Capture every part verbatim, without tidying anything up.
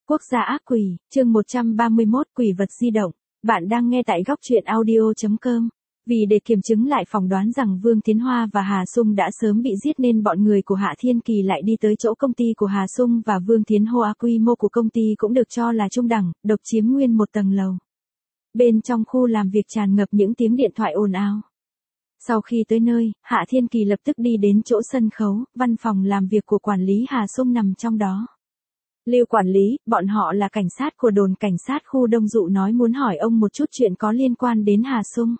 Quốc gia ác quỷ, chương một trăm ba mươi mốt quỷ vật di động. Bạn đang nghe tại góc truyện audio chấm com. Vì để kiểm chứng lại phỏng đoán rằng Vương Tiến Hoa và Hà Sung đã sớm bị giết nên bọn người của Hạ Thiên Kỳ lại đi tới chỗ công ty của Hà Sung và Vương Tiến Hoa. Quy mô của công ty cũng được cho là trung đẳng, độc chiếm nguyên một tầng lầu. Bên trong khu làm việc tràn ngập những tiếng điện thoại ồn ào. Sau khi tới nơi, Hạ Thiên Kỳ lập tức đi đến chỗ sân khấu, văn phòng làm việc của quản lý Hà Sung nằm trong đó. Lưu quản lý, bọn họ là cảnh sát của đồn cảnh sát khu Đông Dụ nói muốn hỏi ông một chút chuyện có liên quan đến Hà Sung.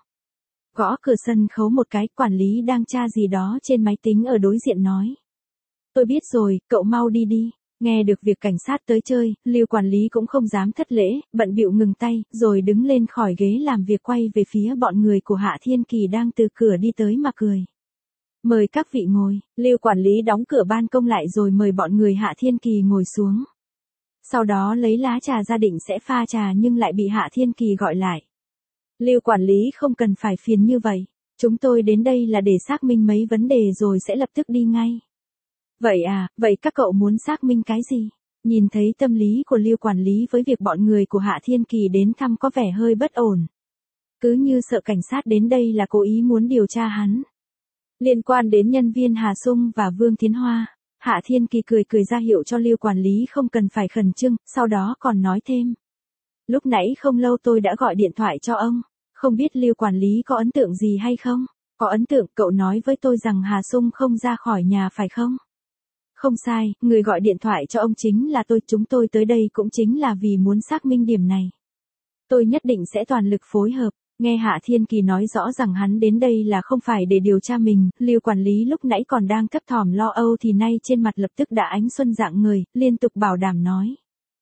Gõ cửa sân khấu một cái, quản lý đang tra gì đó trên máy tính ở đối diện nói. Tôi biết rồi, cậu mau đi đi. Nghe được việc cảnh sát tới chơi, Lưu quản lý cũng không dám thất lễ, bận bịu ngừng tay, rồi đứng lên khỏi ghế làm việc quay về phía bọn người của Hạ Thiên Kỳ đang từ cửa đi tới mà cười. Mời các vị ngồi, Lưu quản lý đóng cửa ban công lại rồi mời bọn người Hạ Thiên Kỳ ngồi xuống. Sau đó lấy lá trà ra định sẽ pha trà nhưng lại bị Hạ Thiên Kỳ gọi lại. Lưu quản lý không cần phải phiền như vậy, chúng tôi đến đây là để xác minh mấy vấn đề rồi sẽ lập tức đi ngay. Vậy à, vậy các cậu muốn xác minh cái gì? Nhìn thấy tâm lý của Lưu quản lý với việc bọn người của Hạ Thiên Kỳ đến thăm có vẻ hơi bất ổn. Cứ như sợ cảnh sát đến đây là cố ý muốn điều tra hắn. Liên quan đến nhân viên Hà Sung và Vương Tiến Hoa, Hạ Thiên Kỳ cười cười ra hiệu cho Lưu quản lý không cần phải khẩn trương, sau đó còn nói thêm. Lúc nãy không lâu tôi đã gọi điện thoại cho ông, không biết Lưu quản lý có ấn tượng gì hay không? Có ấn tượng, cậu nói với tôi rằng Hà Sung không ra khỏi nhà phải không? Không sai, người gọi điện thoại cho ông chính là tôi, chúng tôi tới đây cũng chính là vì muốn xác minh điểm này. Tôi nhất định sẽ toàn lực phối hợp. Nghe Hạ Thiên Kỳ nói rõ rằng hắn đến đây là không phải để điều tra mình, Lưu quản lý lúc nãy còn đang thấp thỏm lo âu thì nay trên mặt lập tức đã ánh xuân rạng người, liên tục bảo đảm nói.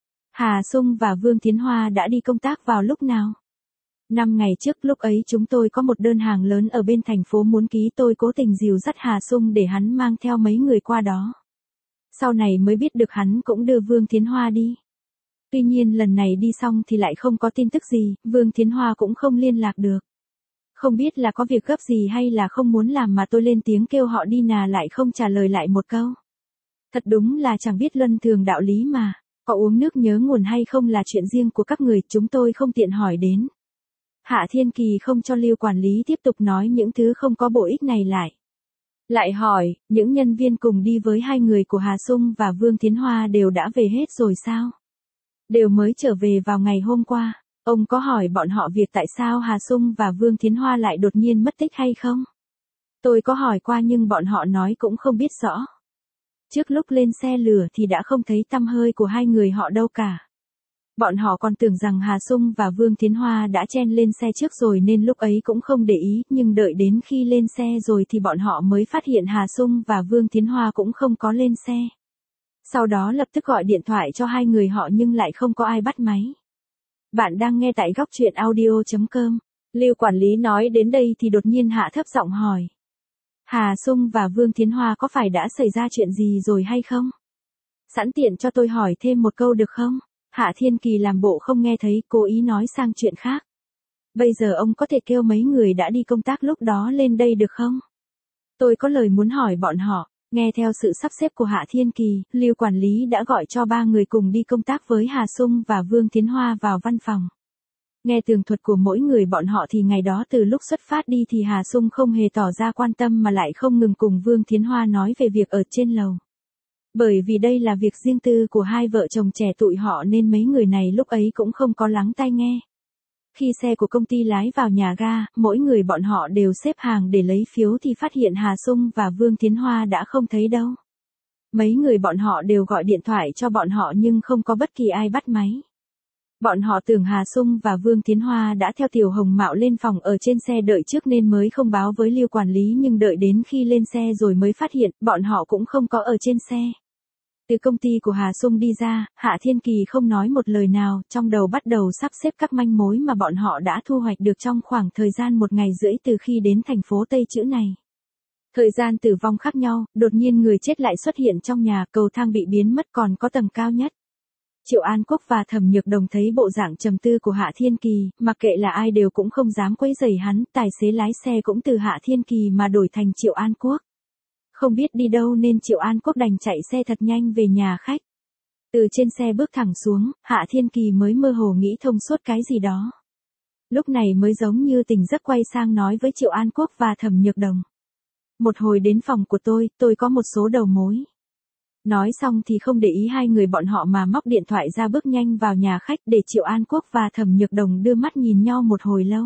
Hà Sung và Vương Tiến Hoa đã đi công tác vào lúc nào? Năm ngày trước, lúc ấy chúng tôi có một đơn hàng lớn ở bên thành phố muốn ký, tôi cố tình dìu dắt Hà Sung để hắn mang theo mấy người qua đó. Sau này mới biết được hắn cũng đưa Vương Tiến Hoa đi. Tuy nhiên lần này đi xong thì lại không có tin tức gì, Vương Tiến Hoa cũng không liên lạc được. Không biết là có việc gấp gì hay là không muốn làm mà tôi lên tiếng kêu họ đi nà lại không trả lời lại một câu. Thật đúng là chẳng biết luân thường đạo lý mà, có uống nước nhớ nguồn hay không là chuyện riêng của các người, chúng tôi không tiện hỏi đến. Hạ Thiên Kỳ không cho Lưu quản lý tiếp tục nói những thứ không có bổ ích này lại. Lại hỏi, những nhân viên cùng đi với hai người của Hà Sung và Vương Tiến Hoa đều đã về hết rồi sao? Đều mới trở về vào ngày hôm qua. Ông có hỏi bọn họ việc tại sao Hà Sung và Vương Tiến Hoa lại đột nhiên mất tích hay không? Tôi có hỏi qua nhưng bọn họ nói cũng không biết rõ. Trước lúc lên xe lửa thì đã không thấy tăm hơi của hai người họ đâu cả. Bọn họ còn tưởng rằng Hà Sung và Vương Tiến Hoa đã chen lên xe trước rồi nên lúc ấy cũng không để ý, nhưng đợi đến khi lên xe rồi thì bọn họ mới phát hiện Hà Sung và Vương Tiến Hoa cũng không có lên xe. Sau đó lập tức gọi điện thoại cho hai người họ nhưng lại không có ai bắt máy. Bạn đang nghe tại góc truyện audio chấm com. Lưu quản lý nói đến đây thì đột nhiên hạ thấp giọng hỏi. Hà Sung và Vương Tiến Hoa có phải đã xảy ra chuyện gì rồi hay không? Sẵn tiện cho tôi hỏi thêm một câu được không? Hạ Thiên Kỳ làm bộ không nghe thấy, cố ý nói sang chuyện khác. Bây giờ ông có thể kêu mấy người đã đi công tác lúc đó lên đây được không? Tôi có lời muốn hỏi bọn họ. Nghe theo sự sắp xếp của Hạ Thiên Kỳ, Lưu quản lý đã gọi cho ba người cùng đi công tác với Hà Sung và Vương Tiến Hoa vào văn phòng. Nghe tường thuật của mỗi người bọn họ thì ngày đó từ lúc xuất phát đi thì Hà Sung không hề tỏ ra quan tâm mà lại không ngừng cùng Vương Tiến Hoa nói về việc ở trên lầu. Bởi vì đây là việc riêng tư của hai vợ chồng trẻ tụi họ nên mấy người này lúc ấy cũng không có lắng tai nghe. Khi xe của công ty lái vào nhà ga, mỗi người bọn họ đều xếp hàng để lấy phiếu thì phát hiện Hà Sung và Vương Tiến Hoa đã không thấy đâu. Mấy người bọn họ đều gọi điện thoại cho bọn họ nhưng không có bất kỳ ai bắt máy. Bọn họ tưởng Hà Sung và Vương Tiến Hoa đã theo Tiểu Hồng Mạo lên phòng ở trên xe đợi trước nên mới không báo với Lưu quản lý, nhưng đợi đến khi lên xe rồi mới phát hiện bọn họ cũng không có ở trên xe. Từ công ty của Hà Sung đi ra, Hạ Thiên Kỳ không nói một lời nào, trong đầu bắt đầu sắp xếp các manh mối mà bọn họ đã thu hoạch được trong khoảng thời gian một ngày rưỡi từ khi đến thành phố Tây Chữ này. Thời gian tử vong khác nhau, đột nhiên người chết lại xuất hiện trong nhà, cầu thang bị biến mất còn có tầng cao nhất. Triệu An Quốc và Thẩm Nhược Đồng thấy bộ dạng trầm tư của Hạ Thiên Kỳ, mặc kệ là ai đều cũng không dám quấy rầy hắn, tài xế lái xe cũng từ Hạ Thiên Kỳ mà đổi thành Triệu An Quốc. Không biết đi đâu nên Triệu An Quốc đành chạy xe thật nhanh về nhà khách. Từ trên xe bước thẳng xuống, Hạ Thiên Kỳ mới mơ hồ nghĩ thông suốt cái gì đó. Lúc này mới giống như tỉnh giấc quay sang nói với Triệu An Quốc và Thẩm Nhược Đồng. Một hồi đến phòng của tôi, tôi có một số đầu mối. Nói xong thì không để ý hai người bọn họ mà móc điện thoại ra bước nhanh vào nhà khách để Triệu An Quốc và Thẩm Nhược Đồng đưa mắt nhìn nhau một hồi lâu.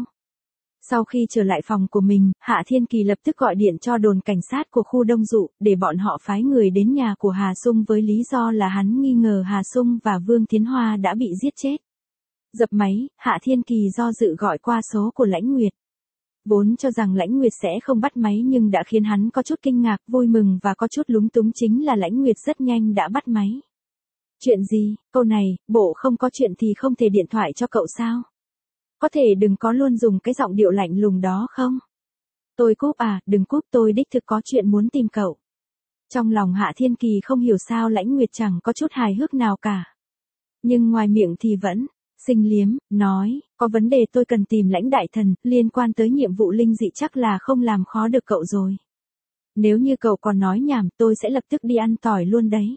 Sau khi trở lại phòng của mình, Hạ Thiên Kỳ lập tức gọi điện cho đồn cảnh sát của khu Đông Dụ, để bọn họ phái người đến nhà của Hà Sung với lý do là hắn nghi ngờ Hà Sung và Vương Tiến Hoa đã bị giết chết. Dập máy, Hạ Thiên Kỳ do dự gọi qua số của Lãnh Nguyệt. Vốn cho rằng Lãnh Nguyệt sẽ không bắt máy nhưng đã khiến hắn có chút kinh ngạc, vui mừng và có chút lúng túng chính là Lãnh Nguyệt rất nhanh đã bắt máy. Chuyện gì, câu này, bộ không có chuyện thì không thể điện thoại cho cậu sao? Có thể đừng có luôn dùng cái giọng điệu lạnh lùng đó không? Tôi cúp à, đừng cúp, tôi đích thực có chuyện muốn tìm cậu. Trong lòng Hạ Thiên Kỳ không hiểu sao Lãnh Nguyệt chẳng có chút hài hước nào cả. Nhưng ngoài miệng thì vẫn sinh liếm, nói, có vấn đề tôi cần tìm Lãnh đại thần, liên quan tới nhiệm vụ linh dị chắc là không làm khó được cậu rồi. Nếu như cậu còn nói nhảm tôi sẽ lập tức đi ăn tỏi luôn đấy.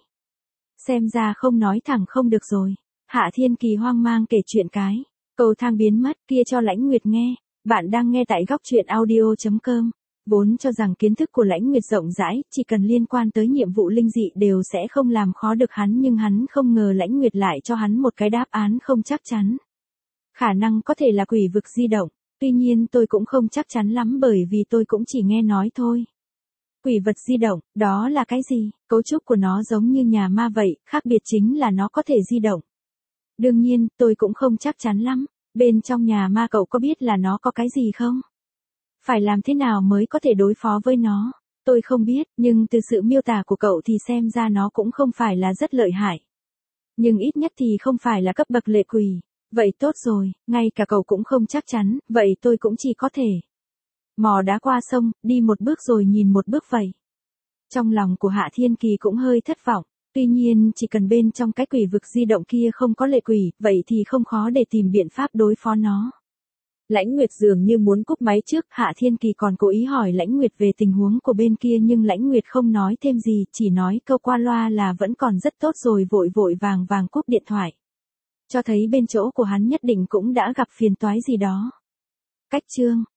Xem ra không nói thẳng không được rồi. Hạ Thiên Kỳ hoang mang kể chuyện cái cầu thang biến mất kia cho Lãnh Nguyệt nghe. Bạn đang nghe tại góc truyện audio chấm com. Vốn cho rằng kiến thức của Lãnh Nguyệt rộng rãi, chỉ cần liên quan tới nhiệm vụ linh dị đều sẽ không làm khó được hắn, nhưng hắn không ngờ Lãnh Nguyệt lại cho hắn một cái đáp án không chắc chắn. Khả năng có thể là quỷ vực di động, tuy nhiên tôi cũng không chắc chắn lắm bởi vì tôi cũng chỉ nghe nói thôi. Quỷ vật di động, đó là cái gì? Cấu trúc của nó giống như nhà ma vậy, khác biệt chính là nó có thể di động. Đương nhiên, tôi cũng không chắc chắn lắm. Bên trong nhà ma cậu có biết là nó có cái gì không? Phải làm thế nào mới có thể đối phó với nó? Tôi không biết, nhưng từ sự miêu tả của cậu thì xem ra nó cũng không phải là rất lợi hại. Nhưng ít nhất thì không phải là cấp bậc lệ quỷ. Vậy tốt rồi, ngay cả cậu cũng không chắc chắn, vậy tôi cũng chỉ có thể mò đá qua sông, đi một bước rồi nhìn một bước vậy. Trong lòng của Hạ Thiên Kỳ cũng hơi thất vọng. Tuy nhiên, chỉ cần bên trong cái quỷ vực di động kia không có lệ quỷ, vậy thì không khó để tìm biện pháp đối phó nó. Lãnh Nguyệt dường như muốn cúp máy trước, Hạ Thiên Kỳ còn cố ý hỏi Lãnh Nguyệt về tình huống của bên kia nhưng Lãnh Nguyệt không nói thêm gì, chỉ nói câu qua loa là vẫn còn rất tốt rồi vội vội vàng vàng cúp điện thoại. Cho thấy bên chỗ của hắn nhất định cũng đã gặp phiền toái gì đó. Cách chương